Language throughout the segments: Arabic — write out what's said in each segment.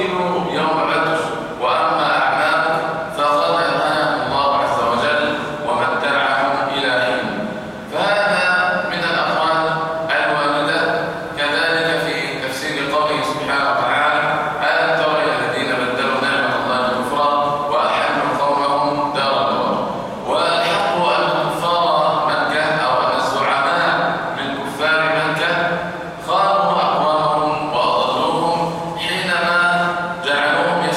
قتلوا يوم بدر، وأما أعمالهم فقد أنهاهم الله عز وجل ومتعهم إلى حين. فهذا من الأقوال الواردة. كذلك في تفسير قوله سبحانه وتعالى: ألم تر إلى الذين بدلوا نعمة الله كفرا وأحلوا قومهم دار البوار. والحق أن كفار مكة أو أن الزعماء من كفار مكة خانوا أقوامهم وأضلوهم حينما جعلوهم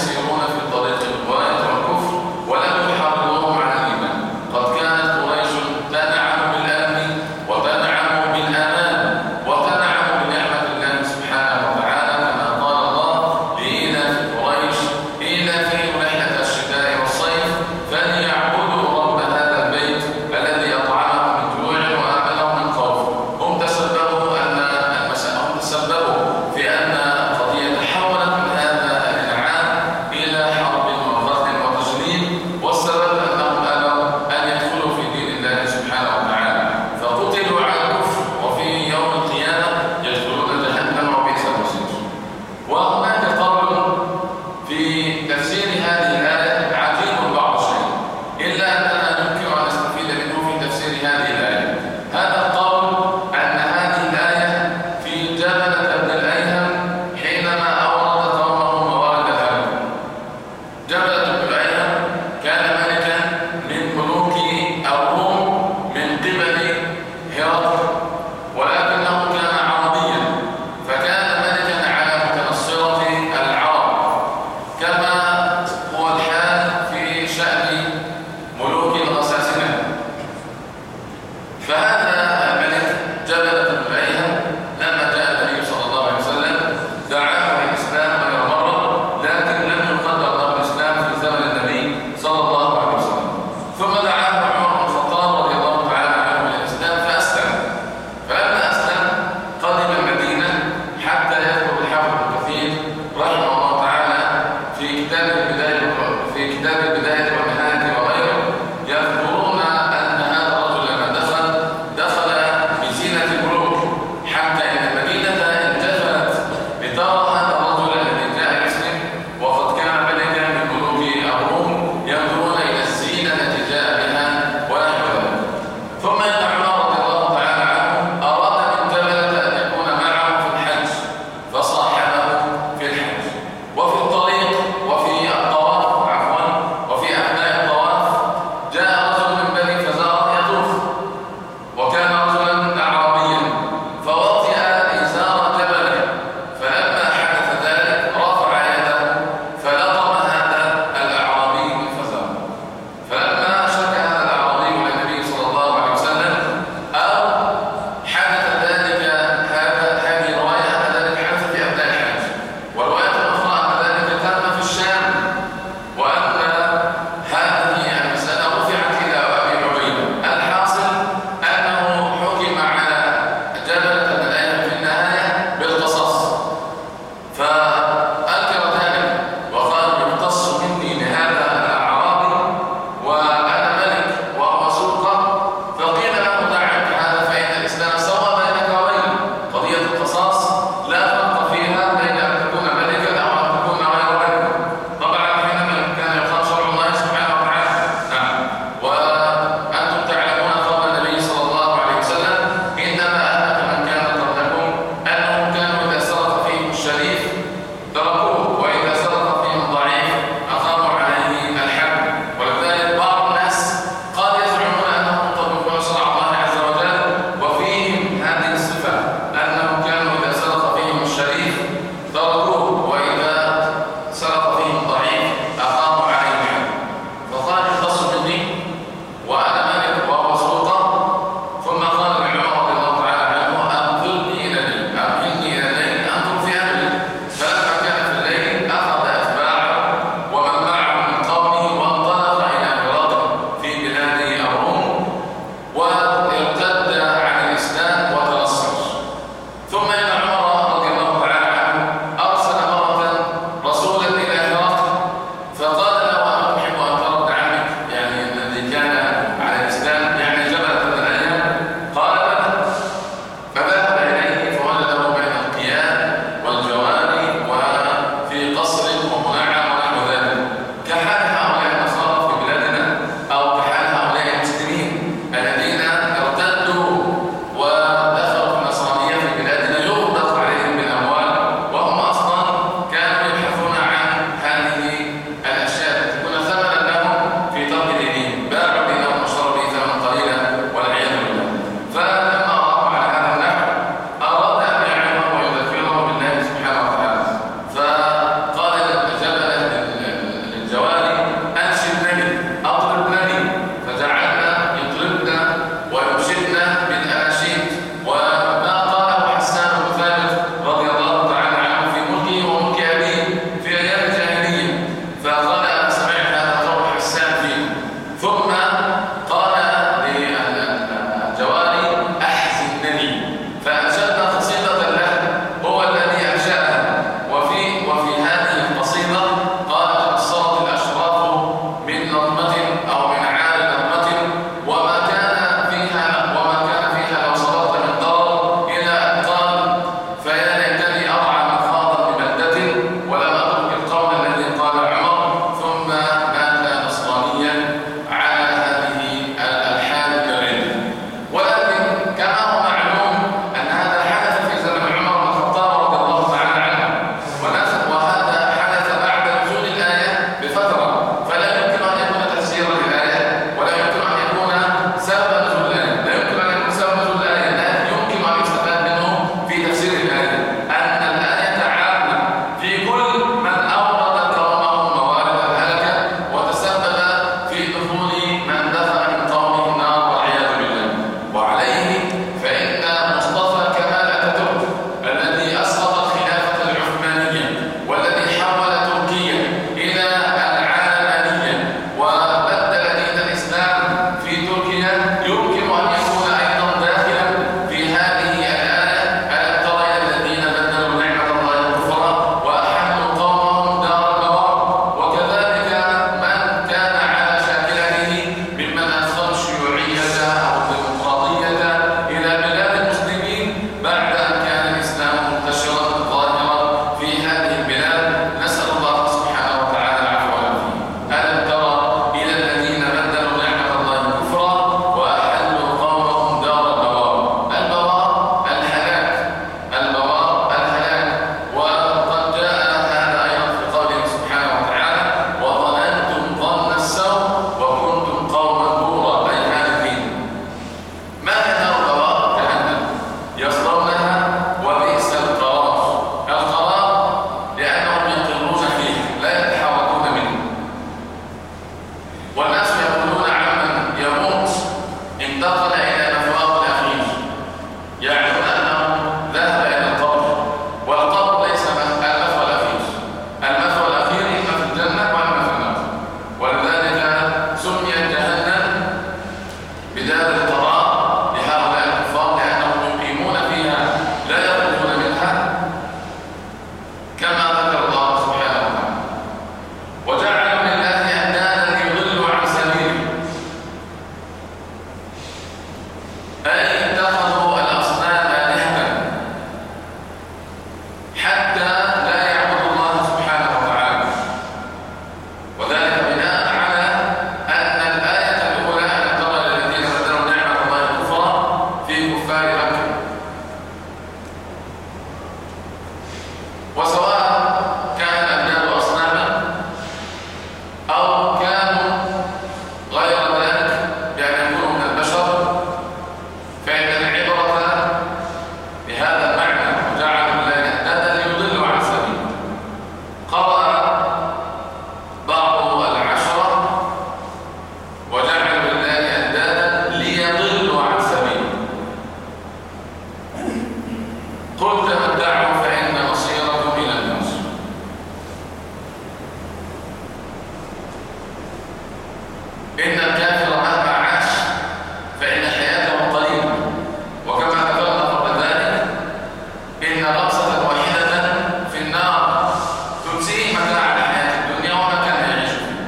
إن الكافر مهما عاش فإن حياته قليلة، وكما ذكرنا قبل ذلك إن لحظة واحدة في النار تنسيه متاع الحياة الدنيا وما كان يعيش فيه.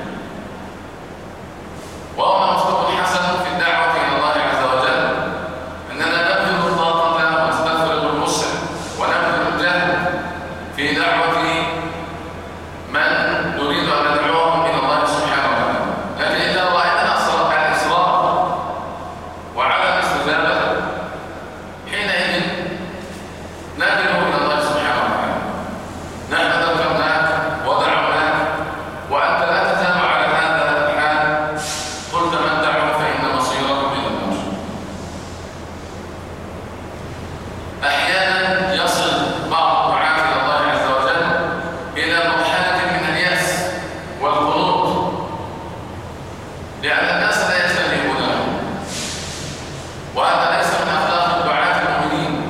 وهو أسلوب حسن في الدعوة إلى الله عز وجل، أننا نبذل الطاقة ونستفرغ الوسع ونبذل الجهد في دعوة من نريد أن ندعوهم إلى الله سبحانه وتعالى. لكن إذا رأينا الإصرار وعدم الاستجابة حينئذ ندعو إلى الله سبحانه وتعالى. نحن ذكرناك ودعوناك وأنت لا تتابع على هذا الحال، قل تمتعوا فإن مصيركم إلى النار. أحيانا يصل بعض الدعاة إلى الله عز وجل إلى مرحلة من اليأس والقنوط، لأن الناس لا يستجيبون له، وهذا ليس من أخلاق الدعاة المؤمنين،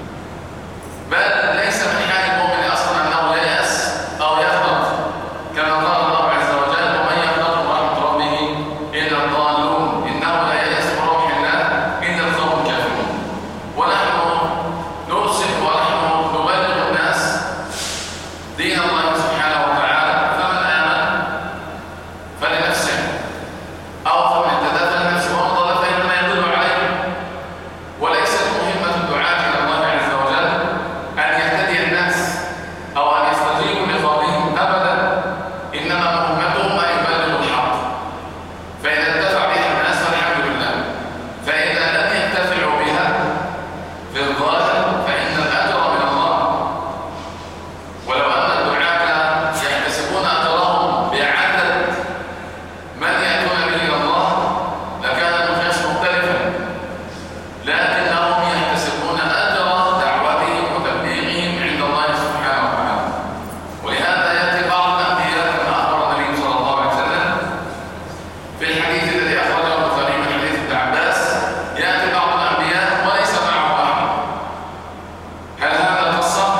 بل ليس من حال المؤمن أصلا أنه ييأس أو يقنط، كما قال الله عز وجل: ومن يقنط من رحمة ربه إلا الضالون، إنه لا ييأس من روح الله إلا القوم الكافرون. ونحن نرسل ونحن نبلغ الناس دين الله سبحانه وتعالى، فمن آمن فلنفسه أو فمن اهتدى فلنفسه ومن ضل فإنما يضل عليه. وليست مهمة الدعاة إلى الله عز وجل أن يهتدي الناس أو أن يستجيبوا لقولهم أبدا، إنما مهمتهم أن يبلغوا الحق، فإذا انتفع بها الناس فالحمد لله، فإذا لم ينتفعوا بها في الظاهر فإن الأجر من الله. ولو أن الدعاة يحتسبون أجرهم بعدد من يأتون به إلى الله لكان المقياس مختلفا، لكنهم يحتسبون أجر دعوتهم وتبليغهم عند الله سبحانه وتعالى. ولهذا يأتي بعض الأنبياء كما أخبر النبي صلى الله عليه وسلم في الحديث الذي أخرجه البخاري من حديث ابن عباس، يأتي بعض الأنبياء وليس معه أحد. هل هذا قصر؟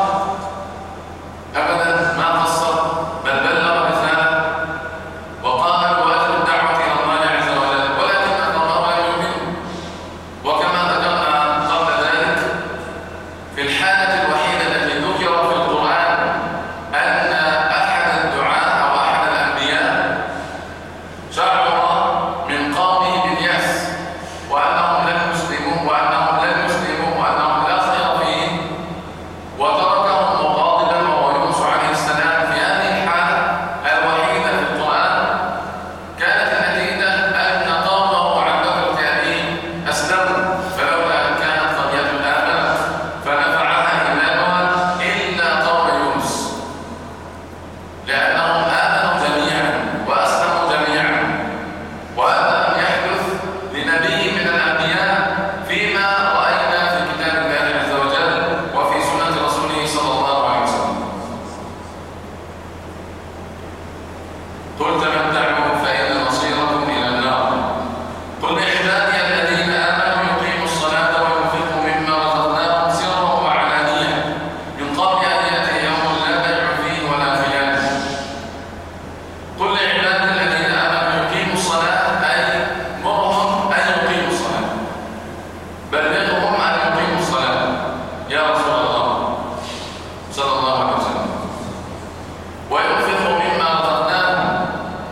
أبدا ما قصر، بل بلغ رسالة وقام بواجب الدعوة إلى الله عز وجل، ولكن أكثرهم لا يؤمنون. وكما ذكرنا قبل ذلك في الحالة الوحيدة التي ذكر في القرآن أن أحد الدعاة أو أحد الأنبياء شعر من قومه باليأس وأنهم لن يسلموا وأنهم لا خير فيهم، وتركهم مغاضبا، وهو يونس عليه السلام. في هذه الحالة الوحيدة في القرآن كانت النتيجة أن قومه عن كثرة أبيه أسلموا، فلولا أن كانت قرية آمنت فنفعها إيمانها إلا قوم يونس، لأنهم آمنوا جميعا وأسلموا جميعا. وهذا لم يحدث لنبي من الأنبياء فيما رأينا في كتاب الله عز وجل وفي سنة رسوله صلى الله عليه وسلم. قل تمتعوا فإن مصيركم إلى النار. قل لعبادي الذين آمنوا يقيموا الصلاة وينفقوا مما رزقناهم سرا وعلانية من قبل أن يأتي يوم لا بيع فيه ولا خلال. قل لعبادي الذين آمنوا يقيموا الصلاة، أي مرهم أن يقيموا الصلاة، بلغهم أن يقيموا الصلاة يا رسول الله صلى الله عليه وسلم، وينفقوا مما رزقناهم،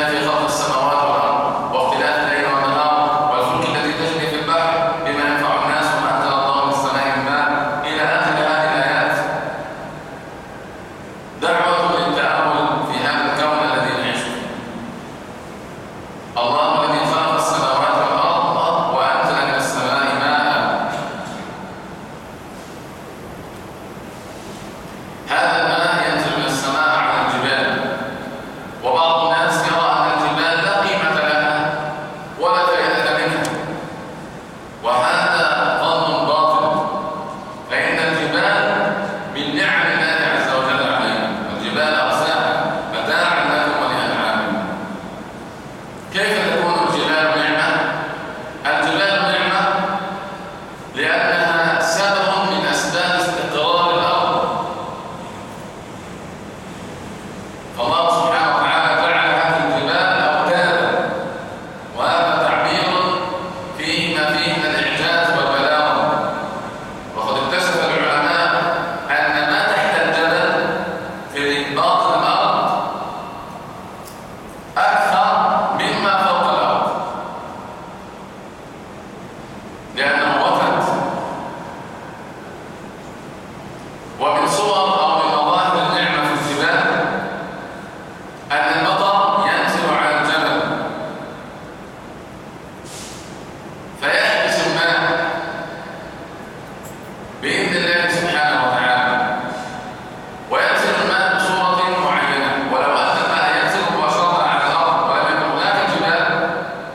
في خلق السماوات والأرض واختلاف الليل والنهار والفلك التي تجري في البحر بما ينفع الناس وما أنزل الله من السماء من ماء إلى آخر هذه الآيات. دعوة للتأمل في هذا الكون الذي نعيش فيه. الله الذي خلق السماوات والأرض وأنزل من السماء ماء. هذا الماء ينزل من السماء على الجبال، وبعض الناس يرى أن الجبال لا قيمة لها ولا فائدة منها، وهذا ظن باطل، فإن الجبال من نعم الله عز وجل علينا. الجبال أرساها متاعا لكم ولأنعامكم. كيف تكون الجبال نعمة؟ الجبال نعمة لأنها سبب من أسباب استقرار الأرض. فالله سبحانه وتعالى جعل هذه الجبال أوتادا، وهذا تعبير فيه ما فيه من الإعجاز والبلاغة. وقد اكتشف العلماء أن ما تحت الجبل في باطن الأرض أكثر مما فوق الأرض، لأنه وتد. ومن صور أو من مظاهر النعمة في الجبال أن المطر ينزل على الجبل فيحبس الماء بإذن الله سبحانه وتعالى، وينزل الماء بصورة معينة. ولو أن الماء ينزل مباشرة على الأرض ولم يكن هناك جبال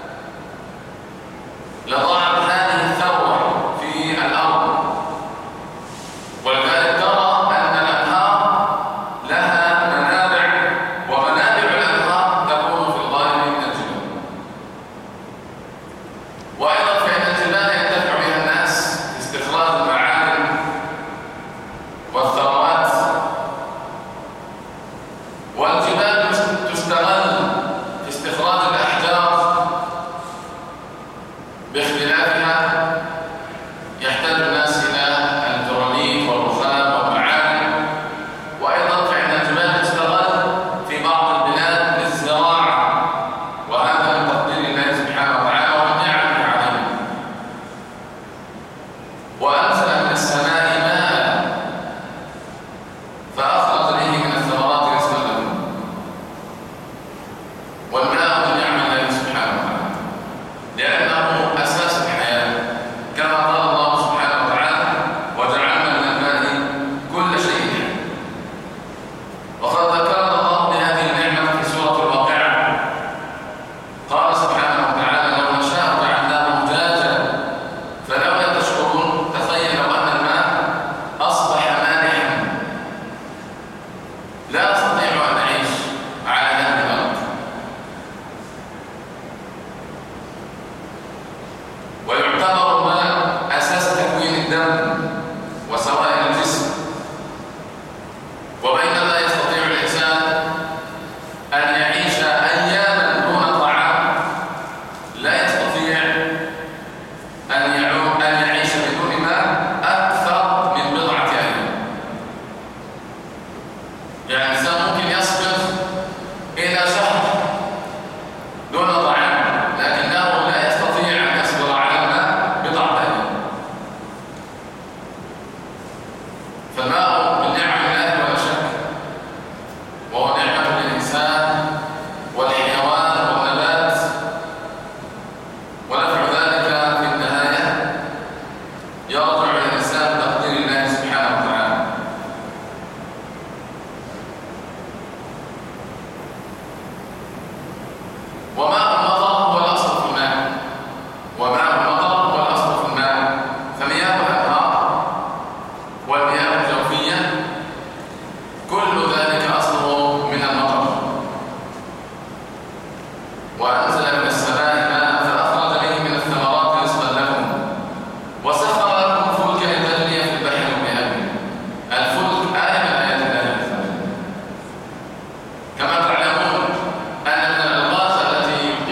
لضاعت هذه الثروة في الأرض. ولذلك ترى أن الأنهار لها منابع، ومنابع الأنهار تكون في الغالب من الجبال. وأيضا فإن الجبال ينتفع بها الناس في استخراج المعادن والثروات، والجبال تستغل في استخراج الأحجار باختلافها. يحتاج الناس إلى الجرانيت والرخام والمعادن. وأيضا فإن الجبال تستغل في بعض البلاد للزراعة، وهذا من تقدير الله سبحانه وتعالى ومن نعمه علينا. وأنزل من السماء ماء فأخرج به من الثمرات رزقا لكم. والماء من نعم الله سبحانه وتعالى، لأنه أساس الحياة، كما قال الله سبحانه وتعالى: وجعلنا من الماء كل شيء حي. وقد ذكرنا الله بهذه النعمة في سورة الواقعة. قال سبحانه وتعالى: لو نشاء جعلناه أجاجا فلولا تشكرون. تخيل لو أن الماء أصبح مالحا، لا نستطيع أن نعيش على هذه الأرض. ويعتبر الماء أساس تكوين الدم وسوائل الجسم. وبينما يستطيع الإنسان أن يعيش أياما دون طعام، لا يستطيع أن يعيش بدون ماء أكثر من بضعة أيام. يعني الإنسان ممكن يصبر إلى شهر دون طعام، لكنه لا يستطيع أن يصبر على الماء بضعة أيام. فالماء من نعم الله ولا شك، وهو نعمة للإنسان والحيوان والنبات. ونفع ذلك في النهاية يرجع إلى الإنسان بتقدير الله سبحانه وتعالى. وماء المطر هو الأصل في الماء، وماء المطر هو الأصل في الماء. فمياه الأنهار والمياه الجوفية كل ذلك أصله من المطر. وأنزل من السماء ماء فأخرج به من الثمرات رزقا لكم وسخر لكم الفلك لتجري في البحر بأمره. الفلك آية من آيات الله عز وجل. كما تعلمون أن من الألغاز التي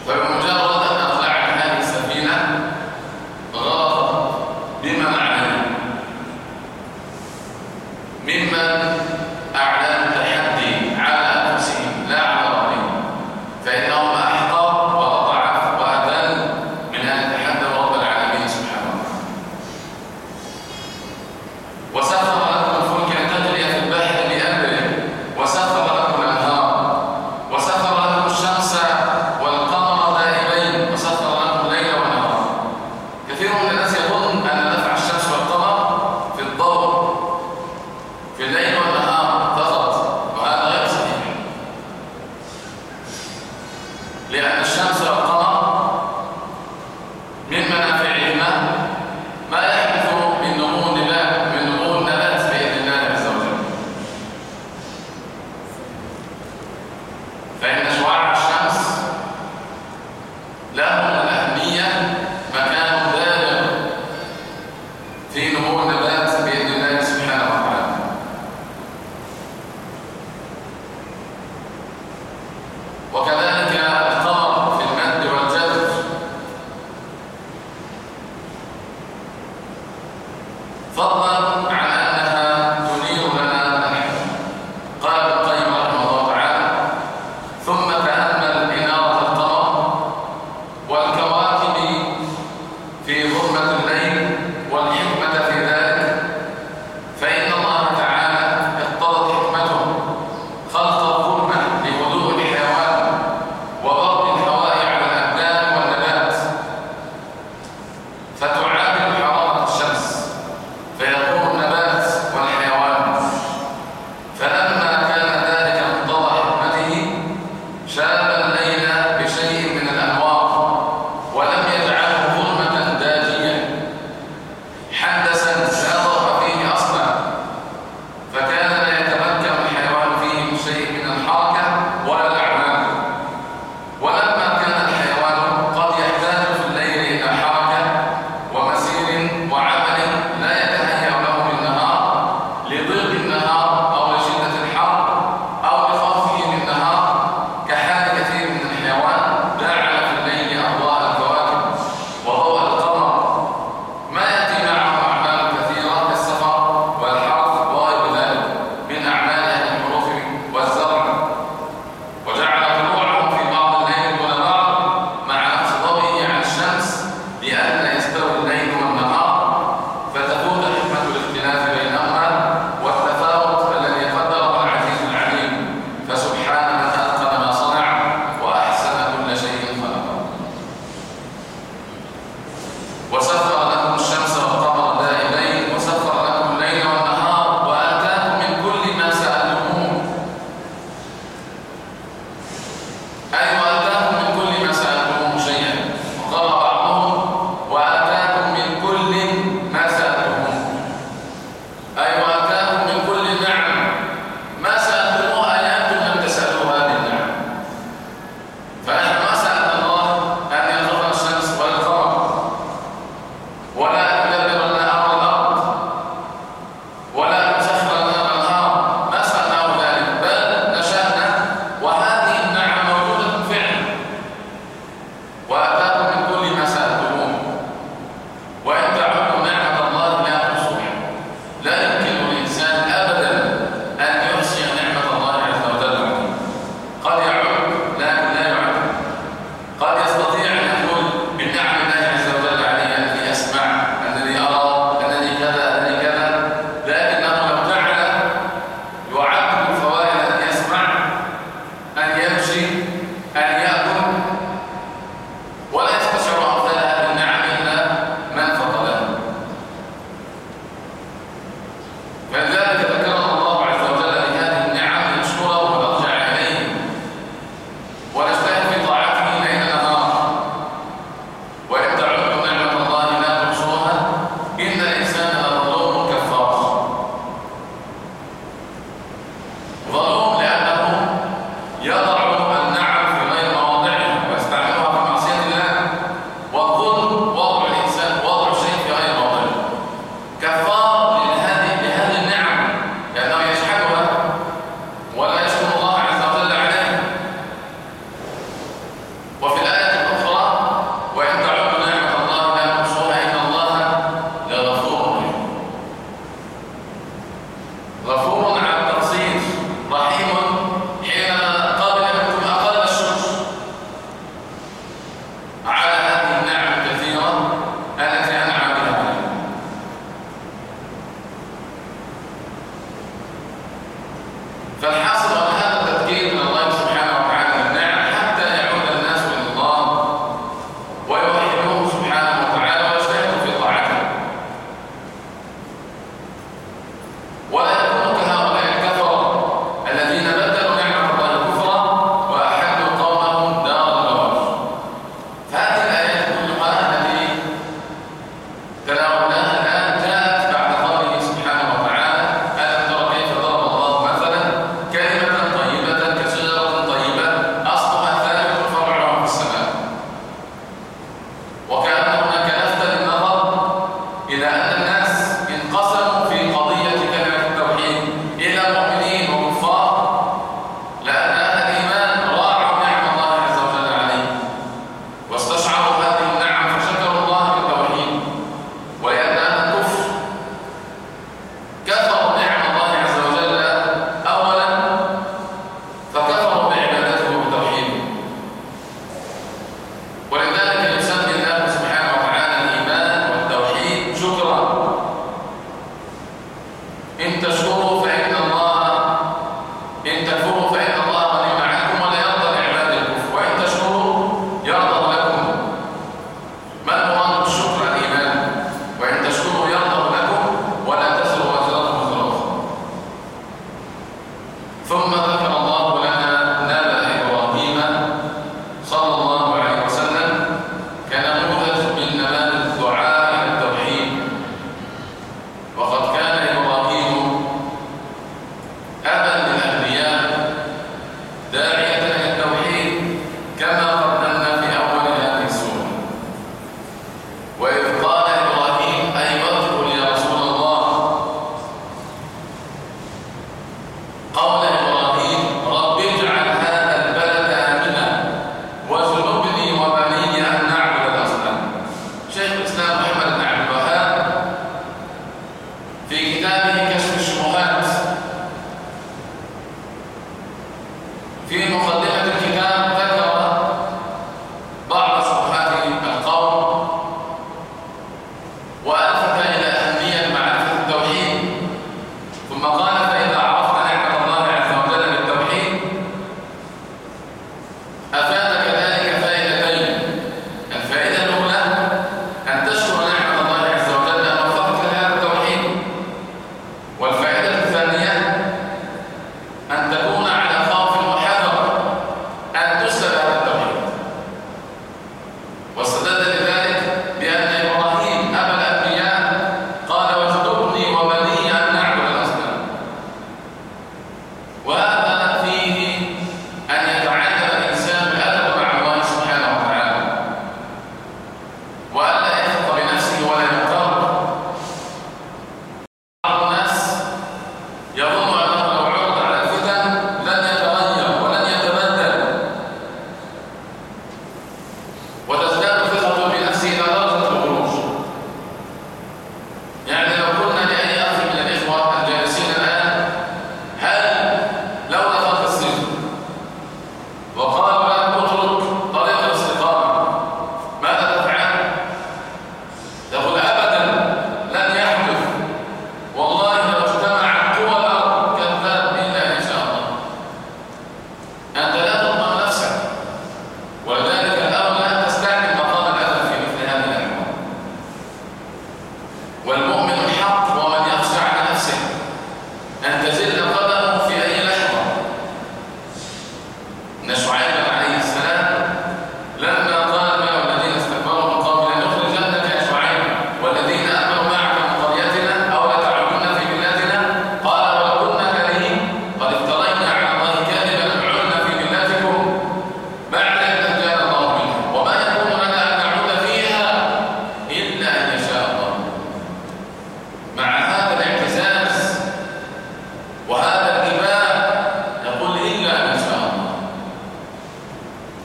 فبمجرد أن أطلعت هذه السفينة غرقت بمن عليه ممن أعلن التحدي على أنفسهم لا على ربهم، فإنهم أحقر وأضعف وأذل من أن يتحدوا رب العالمين سبحانه وتعالى. وسخر لكم الفلك لتجري في البحر بأمره، وسخر لكم الأنهار، وسخر لكم الشمس والقمر دائبين، وسخر لكم الليل والنهار. كثير من الناس يظن أن نفع الشمس والقمر في الضوء في الليل والنهار فقط، وهذا غير صحيح، لأن الشمس والقمر من منافعهما ما يحدث من نمو النبات بإذن الله عز وجل. فإن شعاع الشمس له من الأهمية مكان بالغ في نمو النبات بإذن الله سبحانه وتعالى. وكذلك القمر في المد والجزر، فضلا عن أنها تنير لنا الحياة. قال ابن القيم رحمه الله تعالى: ثم تأمل إنارة القمر والكواكب في ظلمة الليل والحكمة في ذلك، فإن الله تعالى اقتضت حكمته خلق الظلمة لهدوء الحيوان وضرب الهواء على الأبدان والنبات، فتعادل حرارة الشمس فيقوم النبات والحيوان. فلما كان ذلك مقتضى حكمته شاب الليل بشيء من الأنوار ولم يجعله ظلمة داجية حدثا لا ضر فيه أصلا، فكان لا يتمكن الحيوان فيه من شيء من الحركة ولا الأعمال. ولما كان الحيوان قد يحتاج في الليل إلى حركة ومسير وعمل لا يتهيأ له بالنهار لضيق النهار أو لشدة الحر أو لخوفه من النهار، كحال كثير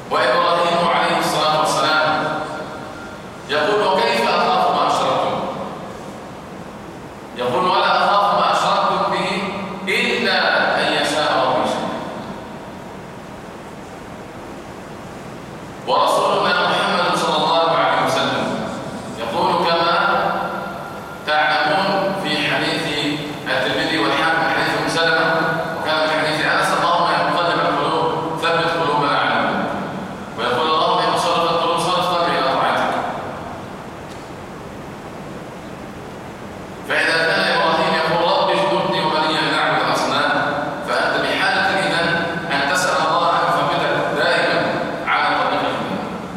وإبراهيم عليه الصلاة والسلام يقول وكيف أخاف ما أشركتم؟ يقول ولا أخاف ما أشركتم به إلا أن يشاء ربي شيئا. ورسولنا محمد صلى الله عليه وسلم يقول كما تعلمون في حديث الترمذي والحاكم حديث ام سلمة، وكان في حديث انس اللهم يا مقلب القلوب ثبت قلوبنا على دينك، ويقول اللهم يا مصرف القلوب صرف قلبي الى طاعتك. فاذا كان ابراهيم يقول رب اجنبني وبني ان نعبد الاصنام، فانت بحاجه اذا ان تسال الله ان يثبتك دائما على طريق الهدى.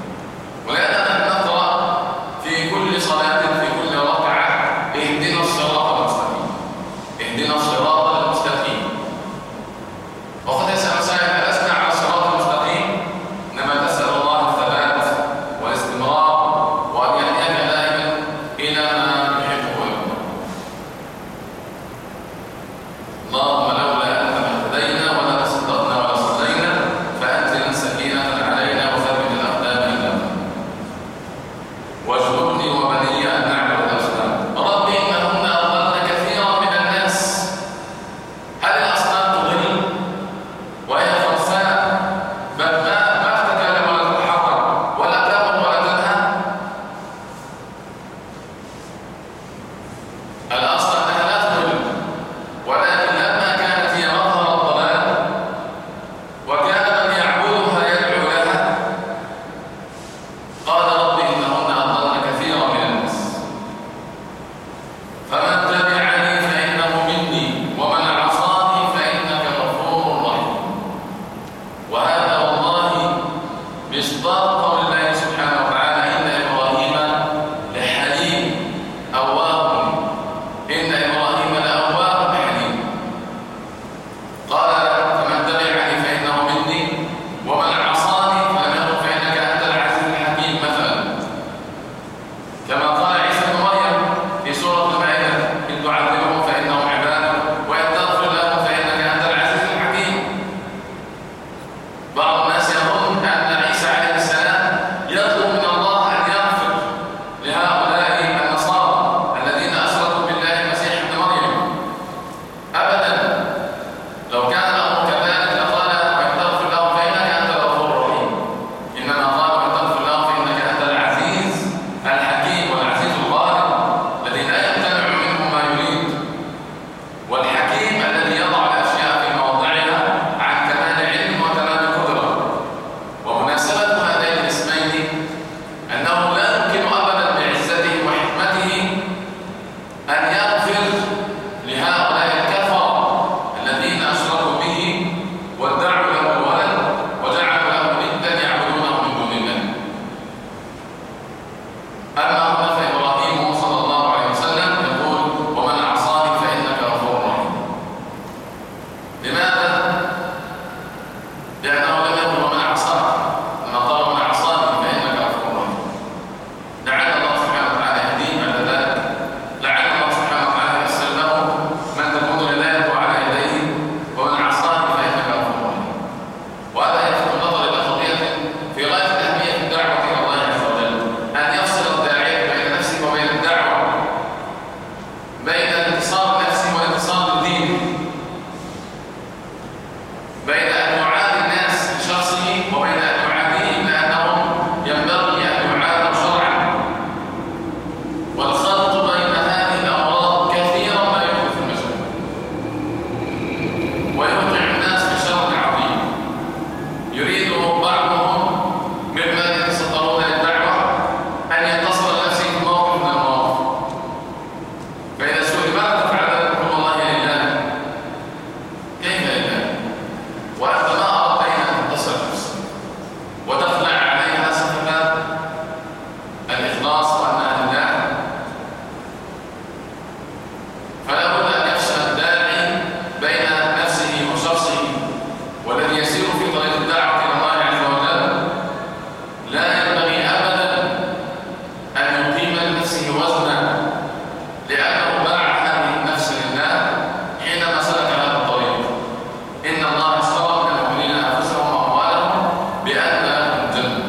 وجل.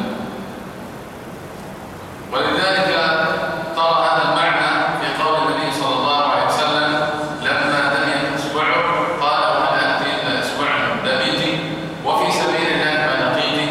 ولذلك ترى هذا المعنى في قول النبي صلى الله عليه وسلم لما دمي اصبعه قال هل انت الا اصبع دميتي وفي سبيل الله ما لقيتي.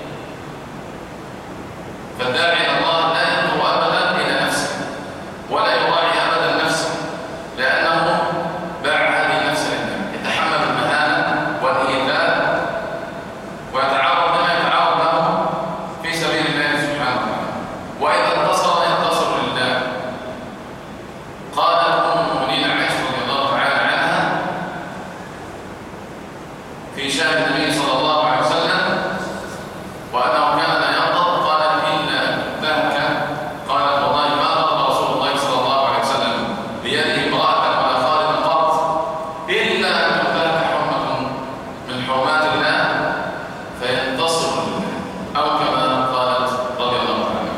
فالداعي الى الله لا ينظر ابدا الى نفسه ولا يراعي ابدا نفسه، لانه باع هذه النفس لله، يتحمل المهانه والايذاء ويتعرض لما يتعرض له في سبيل الله سبحانه وتعالى. واذا انتصر ينتصر لله. قالت ام المؤمنين عائشه رضي الله تعالى عنها في شان النبي صلى الله عليه وسلم وانه كان لا يغضب، قالت الا ذاك، قالت والله ما ضرب رسول الله صلى الله عليه وسلم بيده امراه ولا خالد قط الا ان تهتك حرمه من حرمات الله فينتصر لله، او كما قالت رضي الله عنها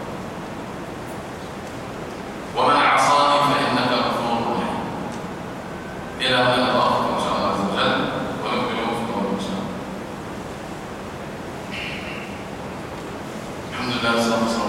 ومن عصاني فانك غفور رحيم. الى هنا نتوقف ان شاء الله عز وجل ونكمله في قوله ان شاء الله. الحمد لله والصلاه والسلام